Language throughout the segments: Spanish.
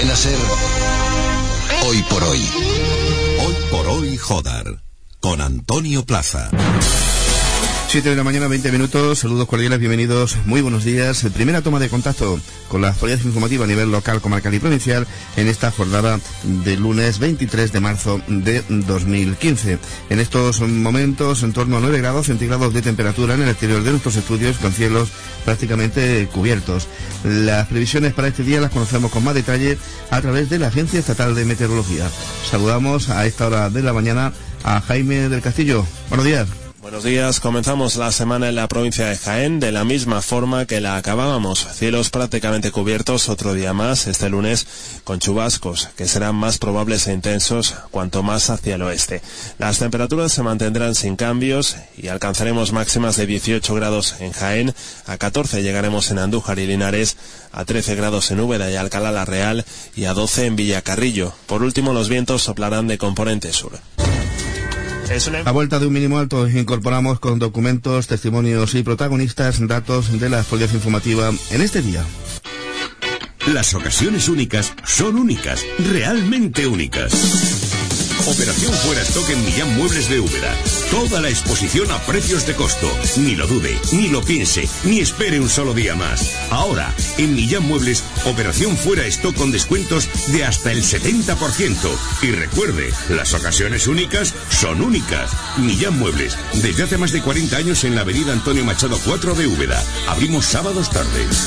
Cadena SER, Hoy por Hoy. Hoy por Hoy, Jodar, con Antonio Plaza. 7 de la mañana, 20 minutos, saludos cordiales, bienvenidos, muy buenos días. Primera toma de contacto con la actualidad informativa a nivel local, comarcal y provincial en esta jornada de lunes 23 de marzo de 2015. En estos momentos, en torno a 9 grados centígrados de temperatura en el exterior de nuestros estudios, con cielos prácticamente cubiertos. Las previsiones para este día las conocemos con más detalle a través de la Agencia Estatal de Meteorología. Saludamos a esta hora de la mañana a Jaime del Castillo. Buenos días. Buenos días, comenzamos la semana en la provincia de Jaén de la misma forma que la acabábamos. Cielos prácticamente cubiertos otro día más, este lunes, con chubascos, que serán más probables e intensos cuanto más hacia el oeste. Las temperaturas se mantendrán sin cambios y alcanzaremos máximas de 18 grados en Jaén, a 14 llegaremos en Andújar y Linares, a 13 grados en Úbeda y Alcalá la Real y a 12 en Villacarrillo. Por último, los vientos soplarán de componente sur. A vuelta de un mínimo alto, incorporamos con documentos, testimonios y protagonistas datos de la actualidad informativa en este día. Las ocasiones únicas son únicas, realmente únicas. Operación Fuera Stock en Millán Muebles de Úbeda. Toda la exposición a precios de costo. Ni lo dude, ni lo piense, ni espere un solo día más. Ahora, en Millán Muebles, Operación Fuera Stock con descuentos de hasta el 70%. Y recuerde, las ocasiones únicas son únicas. Millán Muebles, desde hace más de 40 años en la avenida Antonio Machado 4 de Úbeda. Abrimos sábados tardes.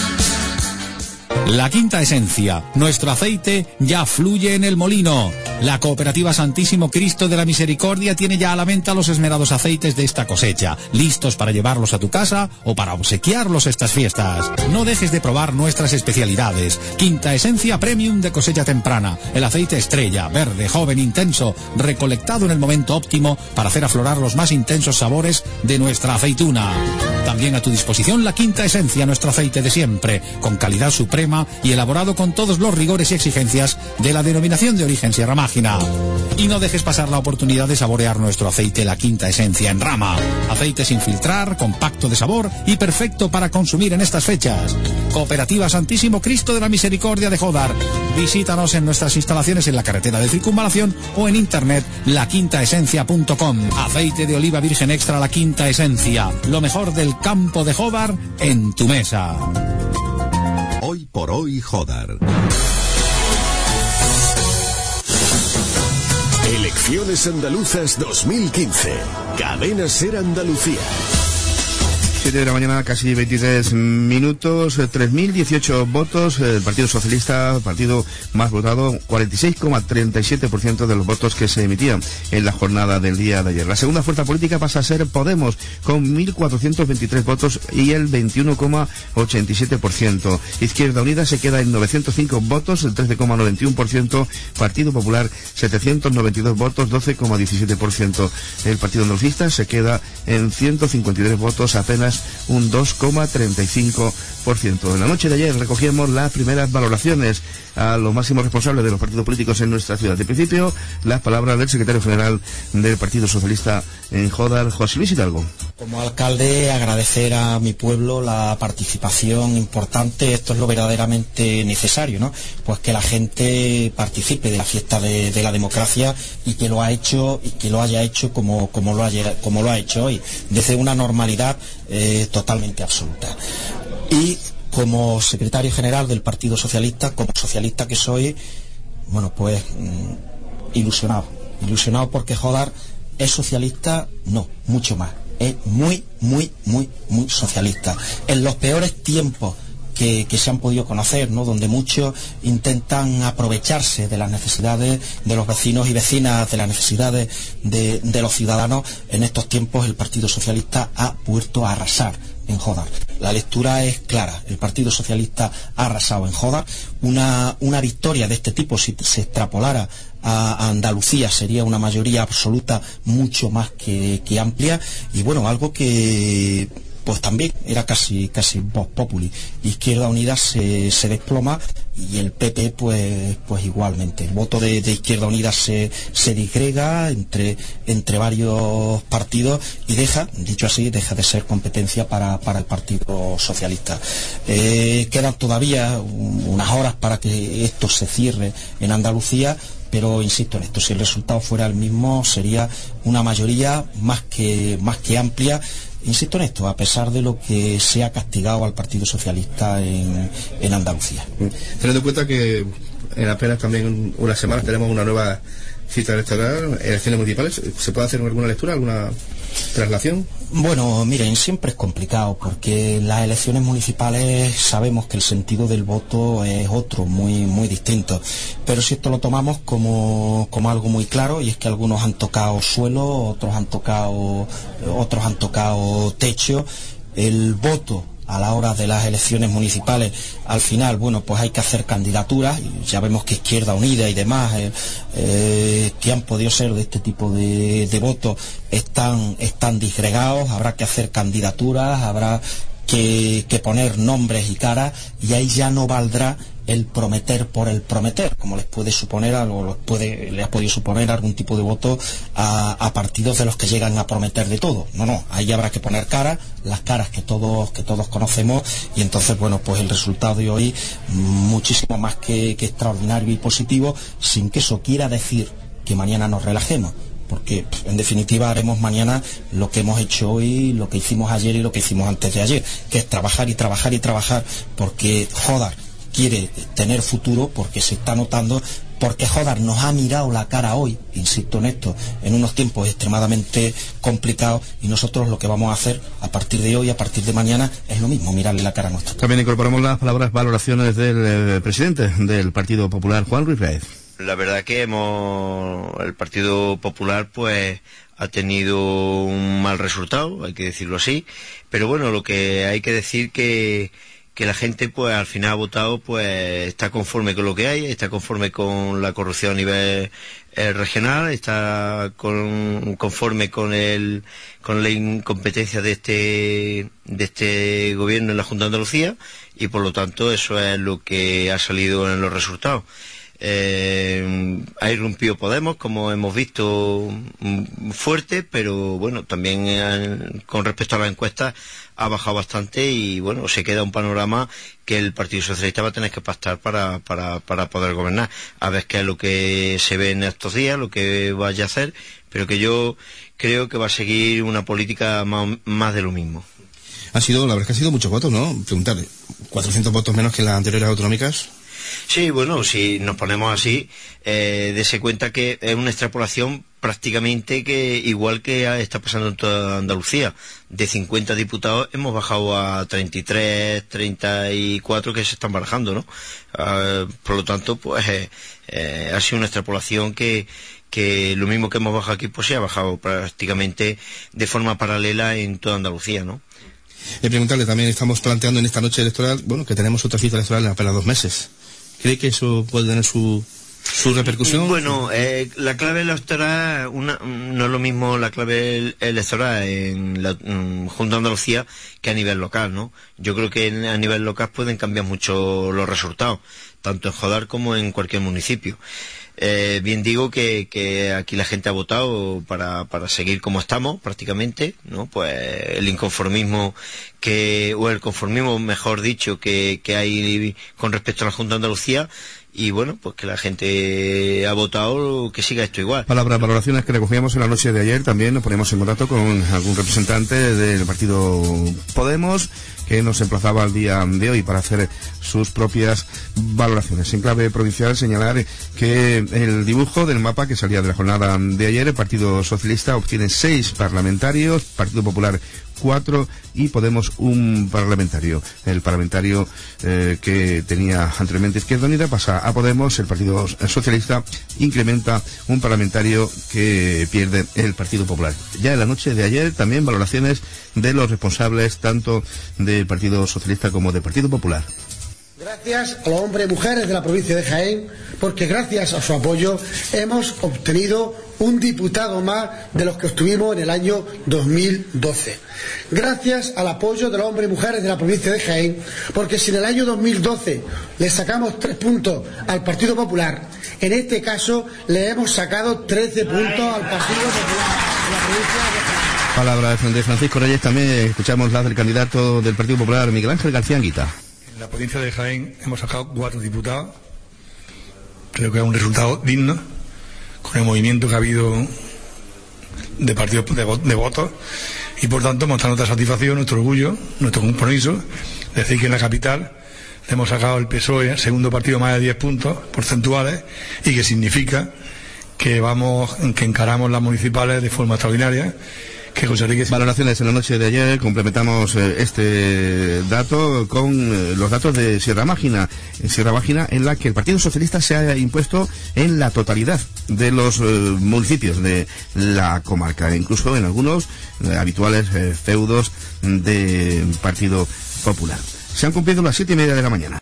La Quinta Esencia, nuestro aceite ya fluye en el molino. La Cooperativa Santísimo Cristo de la Misericordia tiene ya a la venta los esmerados aceites de esta cosecha, listos para llevarlos a tu casa o para obsequiarlos estas fiestas. No dejes de probar nuestras especialidades. Quinta Esencia Premium de cosecha temprana, el aceite estrella, verde, joven, intenso, recolectado en el momento óptimo para hacer aflorar los más intensos sabores de nuestra aceituna. También a tu disposición la Quinta Esencia, nuestro aceite de siempre, con calidad suprema y elaborado con todos los rigores y exigencias de la denominación de origen Sierra Mágina. Y no dejes pasar la oportunidad de saborear nuestro aceite La Quinta Esencia en rama. Aceite sin filtrar, compacto de sabor y perfecto para consumir en estas fechas. Cooperativa Santísimo Cristo de la Misericordia de Jodar. Visítanos en nuestras instalaciones en la carretera de Circunvalación o en internet laquintaesencia.com. Aceite de oliva virgen extra La Quinta Esencia. Lo mejor del campo de Jodar en tu mesa. Hoy por Hoy, Jodar. Elecciones Andaluzas 2015. Cadena SER Andalucía. 7 de la mañana, casi 23 minutos, 3.018 votos, el Partido Socialista, partido más votado, 46,37% de los votos que se emitían en la jornada del día de ayer. La segunda fuerza política pasa a ser Podemos, con 1.423 votos y el 21,87%. Izquierda Unida se queda en 905 votos, el 13,91%. Partido Popular, 792 votos, 12,17%. El Partido Andalucista se queda en 153 votos, apenas un 2,35%. En la noche de ayer recogíamos las primeras valoraciones a los máximos responsables de los partidos políticos en nuestra ciudad. De principio, las palabras del secretario general del Partido Socialista en Jodar, José Luis Hidalgo. Como alcalde, agradecer a mi pueblo la participación importante. Esto es lo verdaderamente necesario, ¿no? Pues que la gente participe de la fiesta de la democracia y que lo ha hecho y que lo haya hecho como lo ha hecho hoy, desde una normalidad totalmente absoluta. Y como secretario general del Partido Socialista, como socialista que soy, bueno, pues ilusionado porque Jodar es socialista, no, mucho más, es muy socialista. En los peores tiempos que se han podido conocer, ¿no? Donde muchos intentan aprovecharse de las necesidades de los vecinos y vecinas, de las necesidades de los ciudadanos, en estos tiempos el Partido Socialista ha vuelto a arrasar en Jodar. La lectura es clara, el Partido Socialista ha arrasado en Jodar. Una victoria de este tipo, si se extrapolara a Andalucía, sería una mayoría absoluta mucho más que amplia, y bueno, algo que pues también era casi Vox Populi. Izquierda Unida se desploma y el PP pues igualmente. El voto de Izquierda Unida se disgrega entre varios partidos y deja de ser competencia para el Partido Socialista. Quedan todavía unas horas para que esto se cierre en Andalucía, pero insisto en esto, si el resultado fuera el mismo sería una mayoría más que amplia. Insisto en esto, a pesar de lo que se ha castigado al Partido Socialista en Andalucía. Teniendo en cuenta que en apenas también unas semanas tenemos una nueva cita electoral, elecciones municipales, ¿se puede hacer alguna lectura, alguna traslación? Bueno, miren, siempre es complicado porque las elecciones municipales sabemos que el sentido del voto es otro, muy distinto. Pero si esto lo tomamos como algo muy claro, y es que algunos han tocado suelo, otros han tocado techo, el voto a la hora de las elecciones municipales, al final, bueno, pues hay que hacer candidaturas, y ya vemos que Izquierda Unida y demás, que han podido ser de este tipo de votos, están disgregados, habrá que hacer candidaturas, habrá que poner nombres y caras, y ahí ya no valdrá el prometer por el prometer, como les puede suponer les ha podido suponer algún tipo de voto a partidos de los que llegan a prometer de todo. No, ahí habrá que poner caras, las caras que todos conocemos, y entonces, bueno, pues el resultado de hoy muchísimo más que extraordinario y positivo, sin que eso quiera decir que mañana nos relajemos, porque en definitiva haremos mañana lo que hemos hecho hoy, lo que hicimos ayer y lo que hicimos antes de ayer, que es trabajar y trabajar y trabajar, porque Jodar quiere tener futuro, porque se está notando, porque Jodar nos ha mirado la cara hoy, insisto en esto, en unos tiempos extremadamente complicados, y nosotros lo que vamos a hacer a partir de hoy, a partir de mañana, es lo mismo, mirarle la cara a nuestro. También incorporamos las palabras, valoraciones del presidente del Partido Popular, Juan Ruiz Raez. La verdad que el Partido Popular pues ha tenido un mal resultado, hay que decirlo así, pero bueno, lo que hay que decir que la gente pues al final ha votado, pues está conforme con lo que hay, está conforme con la corrupción a nivel regional, está conforme con la incompetencia de este gobierno en la Junta de Andalucía, y por lo tanto eso es lo que ha salido en los resultados. Ha irrumpido Podemos, como hemos visto, fuerte, pero bueno, también con respecto a las encuestas ha bajado bastante, y bueno, se queda un panorama que el Partido Socialista va a tener que pactar para poder gobernar, a ver qué es lo que se ve en estos días, lo que vaya a hacer, pero que yo creo que va a seguir una política más de lo mismo. La verdad es que ha sido muchos votos, ¿no? Preguntarle, 400 votos menos que las anteriores autonómicas. Sí, bueno, si nos ponemos así, dése cuenta que es una extrapolación prácticamente que igual que está pasando en toda Andalucía. De 50 diputados hemos bajado a 33, 34 que se están barajando, ¿no? Por lo tanto, pues ha sido una extrapolación que lo mismo que hemos bajado aquí, pues se ha bajado prácticamente de forma paralela en toda Andalucía, ¿no? Preguntarle también, estamos planteando en esta noche electoral, bueno, que tenemos otra cita electoral en apenas 2 meses. ¿Cree que eso puede tener su repercusión? Bueno, la clave electoral no es lo mismo la clave electoral en la Junta de Andalucía que a nivel local, ¿no? Yo creo que a nivel local pueden cambiar mucho los resultados, tanto en Jodar como en cualquier municipio. Bien digo que aquí la gente ha votado para seguir como estamos prácticamente, ¿no? Pues el inconformismo o el conformismo, mejor dicho, que hay con respecto a la Junta de Andalucía, y bueno, pues que la gente ha votado que siga esto igual. Valoraciones que recogíamos en la noche de ayer, también nos ponemos en contacto con algún representante del partido Podemos, que nos emplazaba al día de hoy para hacer sus propias valoraciones. En clave provincial, señalar que el dibujo del mapa que salía de la jornada de ayer, el Partido Socialista obtiene 6 parlamentarios, Partido Popular 4 y Podemos 1 parlamentario. El parlamentario que tenía anteriormente Izquierda Unida pasa a Podemos, el Partido Socialista incrementa un parlamentario que pierde el Partido Popular. Ya en la noche de ayer también valoraciones de los responsables tanto del Partido Socialista como del Partido Popular. Gracias a los hombres y mujeres de la provincia de Jaén, porque gracias a su apoyo hemos obtenido un diputado más de los que obtuvimos en el año 2012. Gracias al apoyo de los hombres y mujeres de la provincia de Jaén, porque si en el año 2012 le sacamos 3 puntos al Partido Popular, en este caso le hemos sacado 13 puntos al Partido Popular de la provincia de Jaén. Palabras de Francisco Reyes. También escuchamos las del candidato del Partido Popular, Miguel Ángel García Anguita. En la provincia de Jaén hemos sacado 4 diputados. Creo que es un resultado digno, con el movimiento que ha habido de partidos de votos, y por tanto mostrar nuestra satisfacción, nuestro orgullo, nuestro compromiso, decir que en la capital le hemos sacado el PSOE, el segundo partido, más de 10 puntos porcentuales, y que significa que encaramos las municipales de forma extraordinaria. Valoraciones en la noche de ayer. Complementamos este dato con los datos de Sierra Mágina. En Sierra Mágina, en la que el Partido Socialista se ha impuesto en la totalidad de los municipios de la comarca, incluso en algunos habituales feudos del Partido Popular. Se han cumplido las 7:30 de la mañana.